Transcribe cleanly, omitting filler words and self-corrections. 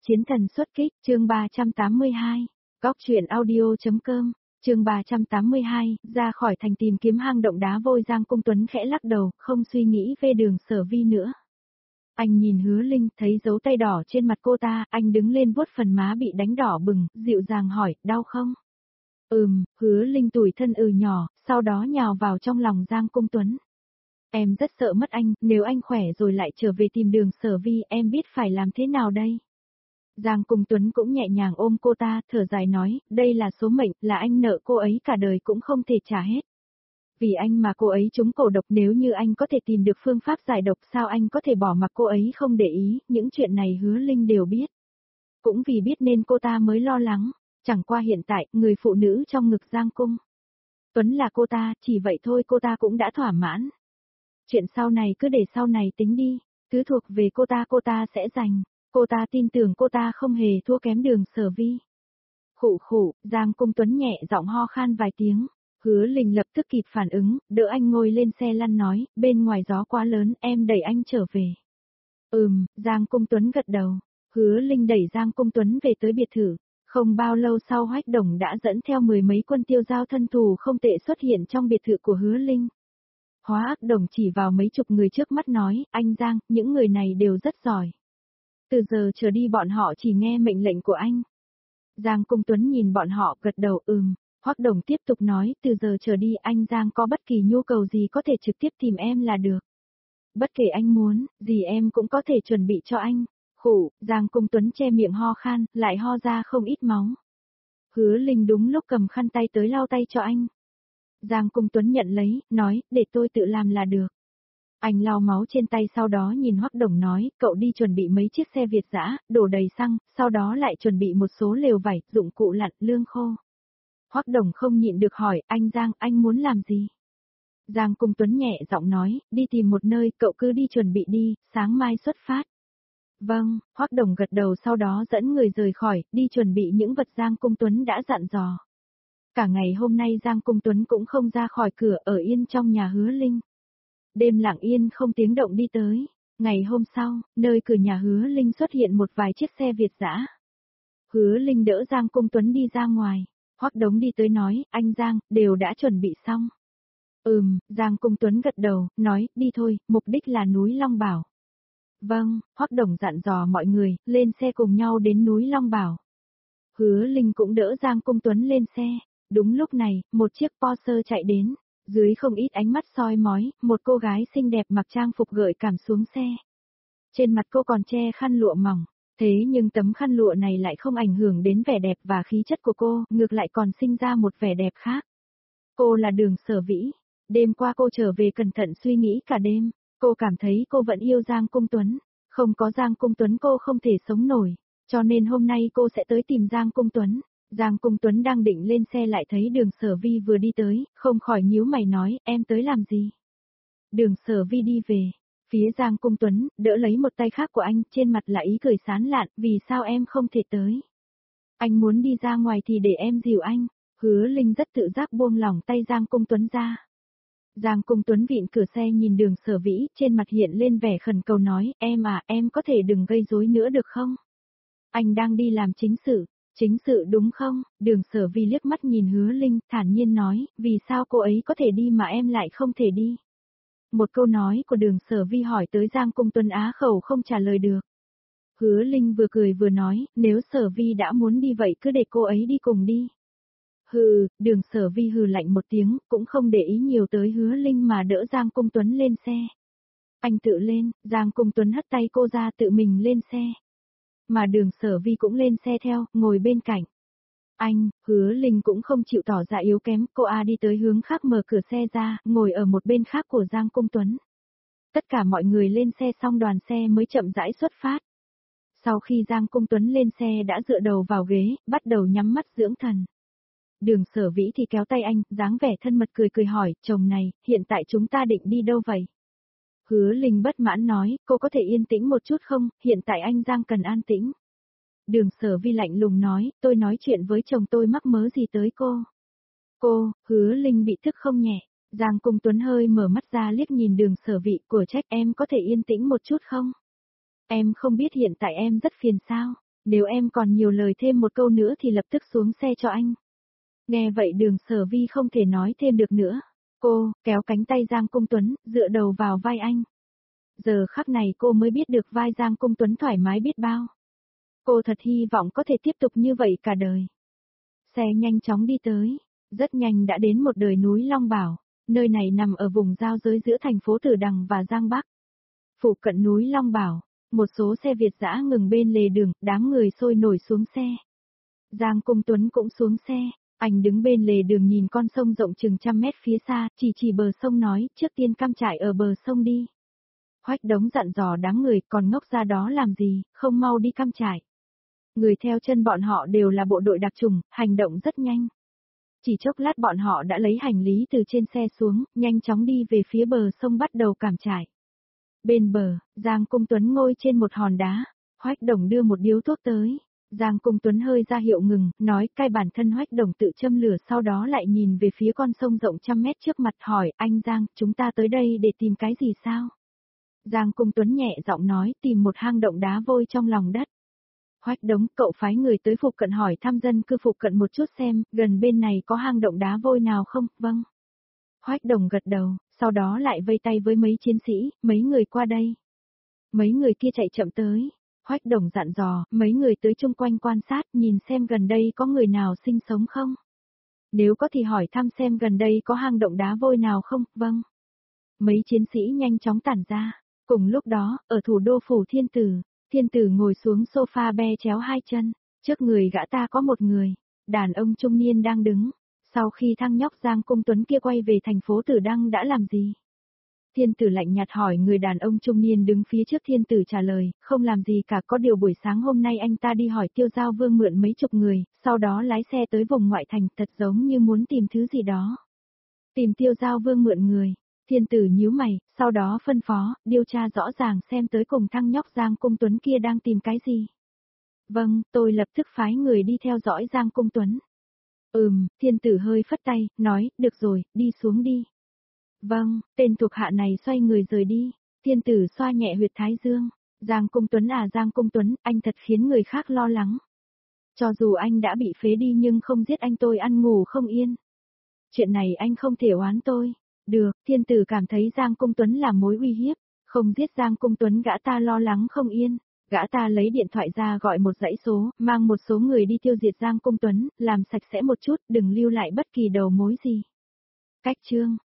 Chiến thần xuất kích, chương 382. Góc truyện audio.com, chương 382, ra khỏi thành tìm kiếm hang động đá vôi. Giang Cung Tuấn khẽ lắc đầu, không suy nghĩ về Đường Sở Vi nữa. Anh nhìn Hứa Linh, thấy dấu tay đỏ trên mặt cô ta, anh đứng lên vuốt phần má bị đánh đỏ bừng, dịu dàng hỏi, đau không? Hứa Linh tủi thân nhỏ, sau đó nhào vào trong lòng Giang Cung Tuấn. Em rất sợ mất anh, nếu anh khỏe rồi lại trở về tìm Đường Sở Vi, em biết phải làm thế nào đây? Giang Cung Tuấn cũng nhẹ nhàng ôm cô ta, thở dài nói, đây là số mệnh, là anh nợ cô ấy cả đời cũng không thể trả hết. Vì anh mà cô ấy trúng cổ độc, nếu như anh có thể tìm được phương pháp giải độc, sao anh có thể bỏ mặc cô ấy không để ý, những chuyện này Hứa Linh đều biết. Cũng vì biết nên cô ta mới lo lắng, chẳng qua hiện tại, người phụ nữ trong ngực Giang Cung Tuấn là cô ta, chỉ vậy thôi cô ta cũng đã thỏa mãn. Chuyện sau này cứ để sau này tính đi, thứ thuộc về cô ta sẽ giành. Cô ta tin tưởng cô ta không hề thua kém Đường Sở Vi. Khụ khụ, Giang Cung Tuấn nhẹ giọng ho khan vài tiếng. Hứa Linh lập tức kịp phản ứng, đỡ anh ngồi lên xe lăn nói, bên ngoài gió quá lớn, em đẩy anh trở về. Giang Cung Tuấn gật đầu. Hứa Linh đẩy Giang Cung Tuấn về tới biệt thự. Không bao lâu sau Hoách Đồng đã dẫn theo mười mấy quân tiêu giao thân thù không tệ xuất hiện trong biệt thự của Hứa Linh. Hóa Ác Đồng chỉ vào mấy chục người trước mắt nói, anh Giang, những người này đều rất giỏi. Từ giờ trở đi bọn họ chỉ nghe mệnh lệnh của anh. Giang Cung Tuấn nhìn bọn họ gật đầu Hoắc Đồng tiếp tục nói, từ giờ trở đi anh Giang có bất kỳ nhu cầu gì có thể trực tiếp tìm em là được. Bất kể anh muốn, gì em cũng có thể chuẩn bị cho anh. Khủ, Giang Cung Tuấn che miệng ho khan, lại ho ra không ít máu. Hứa Linh đúng lúc cầm khăn tay tới lau tay cho anh. Giang Cung Tuấn nhận lấy, nói, để tôi tự làm là được. Anh lau máu trên tay sau đó nhìn Hoắc Đồng nói, cậu đi chuẩn bị mấy chiếc xe Việt dã, đổ đầy xăng, sau đó lại chuẩn bị một số lều vải, dụng cụ lặn, lương khô. Hoắc Đồng không nhịn được hỏi, anh Giang, anh muốn làm gì? Giang Cung Tuấn nhẹ giọng nói, đi tìm một nơi, cậu cứ đi chuẩn bị đi, sáng mai xuất phát. Vâng, Hoắc Đồng gật đầu sau đó dẫn người rời khỏi, đi chuẩn bị những vật Giang Cung Tuấn đã dặn dò. Cả ngày hôm nay Giang Cung Tuấn cũng không ra khỏi cửa, ở yên trong nhà Hứa Linh. Đêm lặng yên không tiếng động đi tới. Ngày hôm sau, nơi cửa nhà Hứa Linh xuất hiện một vài chiếc xe Việt dã. Hứa Linh đỡ Giang Cung Tuấn đi ra ngoài. Hoắc Đống đi tới nói, anh Giang, đều đã chuẩn bị xong. Giang Cung Tuấn gật đầu, nói, đi thôi, mục đích là núi Long Bảo. Vâng, Hoắc Đồng dặn dò mọi người, lên xe cùng nhau đến núi Long Bảo. Hứa Linh cũng đỡ Giang Cung Tuấn lên xe. Đúng lúc này, một chiếc Porsche chạy đến. Dưới không ít ánh mắt soi mói, một cô gái xinh đẹp mặc trang phục gợi cảm xuống xe. Trên mặt cô còn che khăn lụa mỏng, thế nhưng tấm khăn lụa này lại không ảnh hưởng đến vẻ đẹp và khí chất của cô, ngược lại còn sinh ra một vẻ đẹp khác. Cô là Đường Sở Vĩ. Đêm qua cô trở về cẩn thận suy nghĩ cả đêm, cô cảm thấy cô vẫn yêu Giang Cung Tuấn. Không có Giang Cung Tuấn cô không thể sống nổi, cho nên hôm nay cô sẽ tới tìm Giang Cung Tuấn. Giang Cung Tuấn đang định lên xe lại thấy Đường Sở Vi vừa đi tới, không khỏi nhíu mày nói, em tới làm gì? Đường Sở Vi đi về, phía Giang Cung Tuấn, đỡ lấy một tay khác của anh, trên mặt là ý cười sán lạn, vì sao em không thể tới? Anh muốn đi ra ngoài thì để em dìu anh. Hứa Linh rất tự giác buông lỏng tay Giang Cung Tuấn ra. Giang Cung Tuấn vịn cửa xe nhìn Đường Sở Vĩ, trên mặt hiện lên vẻ khẩn cầu nói, em có thể đừng gây rối nữa được không? Anh đang đi làm chính sự. Chính sự đúng không? Đường Sở Vi liếc mắt nhìn Hứa Linh, thản nhiên nói, vì sao cô ấy có thể đi mà em lại không thể đi? Một câu nói của Đường Sở Vi hỏi tới Giang Cung Tuấn á khẩu không trả lời được. Hứa Linh vừa cười vừa nói, nếu Sở Vi đã muốn đi vậy cứ để cô ấy đi cùng đi. Đường Sở Vi hừ lạnh một tiếng, cũng không để ý nhiều tới Hứa Linh mà đỡ Giang Cung Tuấn lên xe. Anh tự lên, Giang Cung Tuấn hất tay cô ra tự mình lên xe. Mà Đường Sở Vi cũng lên xe theo, ngồi bên cạnh. Hứa Linh cũng không chịu tỏ ra yếu kém, cô đi tới hướng khác mở cửa xe ra, ngồi ở một bên khác của Giang Cung Tuấn. Tất cả mọi người lên xe xong đoàn xe mới chậm rãi xuất phát. Sau khi Giang Cung Tuấn lên xe đã dựa đầu vào ghế, bắt đầu nhắm mắt dưỡng thần. Đường Sở Vĩ thì kéo tay anh, dáng vẻ thân mật cười hỏi, chồng này, hiện tại chúng ta định đi đâu vậy? Hứa Linh bất mãn nói, cô có thể yên tĩnh một chút không, hiện tại anh Giang cần an tĩnh. Đường Sở Vi lạnh lùng nói, tôi nói chuyện với chồng tôi mắc mớ gì tới cô. Hứa Linh bị tức không nhẹ, Giang Cung Tuấn hơi mở mắt ra liếc nhìn Đường Sở Vi, của trách em có thể yên tĩnh một chút không? Em không biết hiện tại em rất phiền sao, Nếu em còn nhiều lời thêm một câu nữa thì lập tức xuống xe cho anh. Nghe vậy Đường Sở Vi không thể nói thêm được nữa. Cô, kéo cánh tay Giang Cung Tuấn, dựa đầu vào vai anh. Giờ khắc này cô mới biết được vai Giang Cung Tuấn thoải mái biết bao. Cô thật hy vọng có thể tiếp tục như vậy cả đời. Xe nhanh chóng đi tới, rất nhanh đã đến một đồi núi Long Bảo, nơi này nằm ở vùng giao giới giữa thành phố Tử Đằng và Giang Bắc. Phụ cận núi Long Bảo, một số xe Việt dã ngừng bên lề đường, đám người sôi nổi xuống xe. Giang Cung Tuấn cũng xuống xe, anh đứng bên lề đường nhìn con sông rộng chừng 100 mét phía xa, chỉ bờ sông nói, trước tiên cắm trại ở bờ sông đi. Hoách Đống dặn dò đám người, còn ngốc ra đó làm gì, không mau đi cắm trại. Người theo chân bọn họ đều là bộ đội đặc chủng, hành động rất nhanh. Chỉ chốc lát bọn họ đã lấy hành lý từ trên xe xuống, nhanh chóng đi về phía bờ sông bắt đầu cắm trại. Bên bờ, Giang Cung Tuấn ngồi trên một hòn đá, Hoách Đồng đưa một điếu thuốc tới. Giang Cung Tuấn hơi ra hiệu ngừng, nói cai bản thân Hoách Đồng tự châm lửa, sau đó lại nhìn về phía con sông rộng 100 mét trước mặt hỏi, anh Giang, chúng ta tới đây để tìm cái gì sao? Giang Cung Tuấn nhẹ giọng nói, tìm một hang động đá vôi trong lòng đất. Hoách Đống, cậu phái người tới phụ cận hỏi thăm dân cư phụ cận một chút xem, gần bên này có hang động đá vôi nào không? Vâng. Hoách Đồng gật đầu, sau đó lại vây tay với mấy chiến sĩ, mấy người qua đây. Mấy người kia chạy chậm tới. Hoách Đồng dặn dò, mấy người tới chung quanh quan sát, nhìn xem gần đây có người nào sinh sống không? Nếu có thì hỏi thăm xem gần đây có hang động đá vôi nào không? Vâng. Mấy chiến sĩ nhanh chóng tản ra. Cùng lúc đó, ở thủ đô phủ Thiên Tử ngồi xuống sofa be chéo hai chân, trước người gã ta có một người, đàn ông trung niên đang đứng. Sau khi thằng nhóc Giang Cung Tuấn kia quay về thành phố Tử Đăng đã làm gì? Thiên Tử lạnh nhạt hỏi người đàn ông trung niên đứng phía trước. Thiên Tử trả lời, không làm gì cả, có điều buổi sáng hôm nay anh ta đi hỏi Tiêu Giao Vương mượn mấy chục người, sau đó lái xe tới vùng ngoại thành, thật giống như muốn tìm thứ gì đó. Tìm Tiêu Giao Vương mượn người. Thiên Tử nhíu mày, sau đó phân phó, điều tra rõ ràng xem tới cùng thằng nhóc Giang Cung Tuấn kia đang tìm cái gì. Vâng, tôi lập tức phái người đi theo dõi Giang Cung Tuấn. Thiên Tử hơi phất tay, nói, được rồi, đi xuống đi. Vâng, tên thuộc hạ này xoay người rời đi. Thiên Tử xoa nhẹ huyệt thái dương. Giang Cung Tuấn à Giang Cung Tuấn, anh thật khiến người khác lo lắng. Cho dù anh đã bị phế đi nhưng không giết anh tôi ăn ngủ không yên. Chuyện này anh không thể oán tôi. Được, Thiên Tử cảm thấy Giang Cung Tuấn là mối uy hiếp. Không giết Giang Cung Tuấn gã ta lo lắng không yên. Gã ta lấy điện thoại ra gọi một dãy số, mang một số người đi tiêu diệt Giang Cung Tuấn, làm sạch sẽ một chút, đừng lưu lại bất kỳ đầu mối gì. Cách chương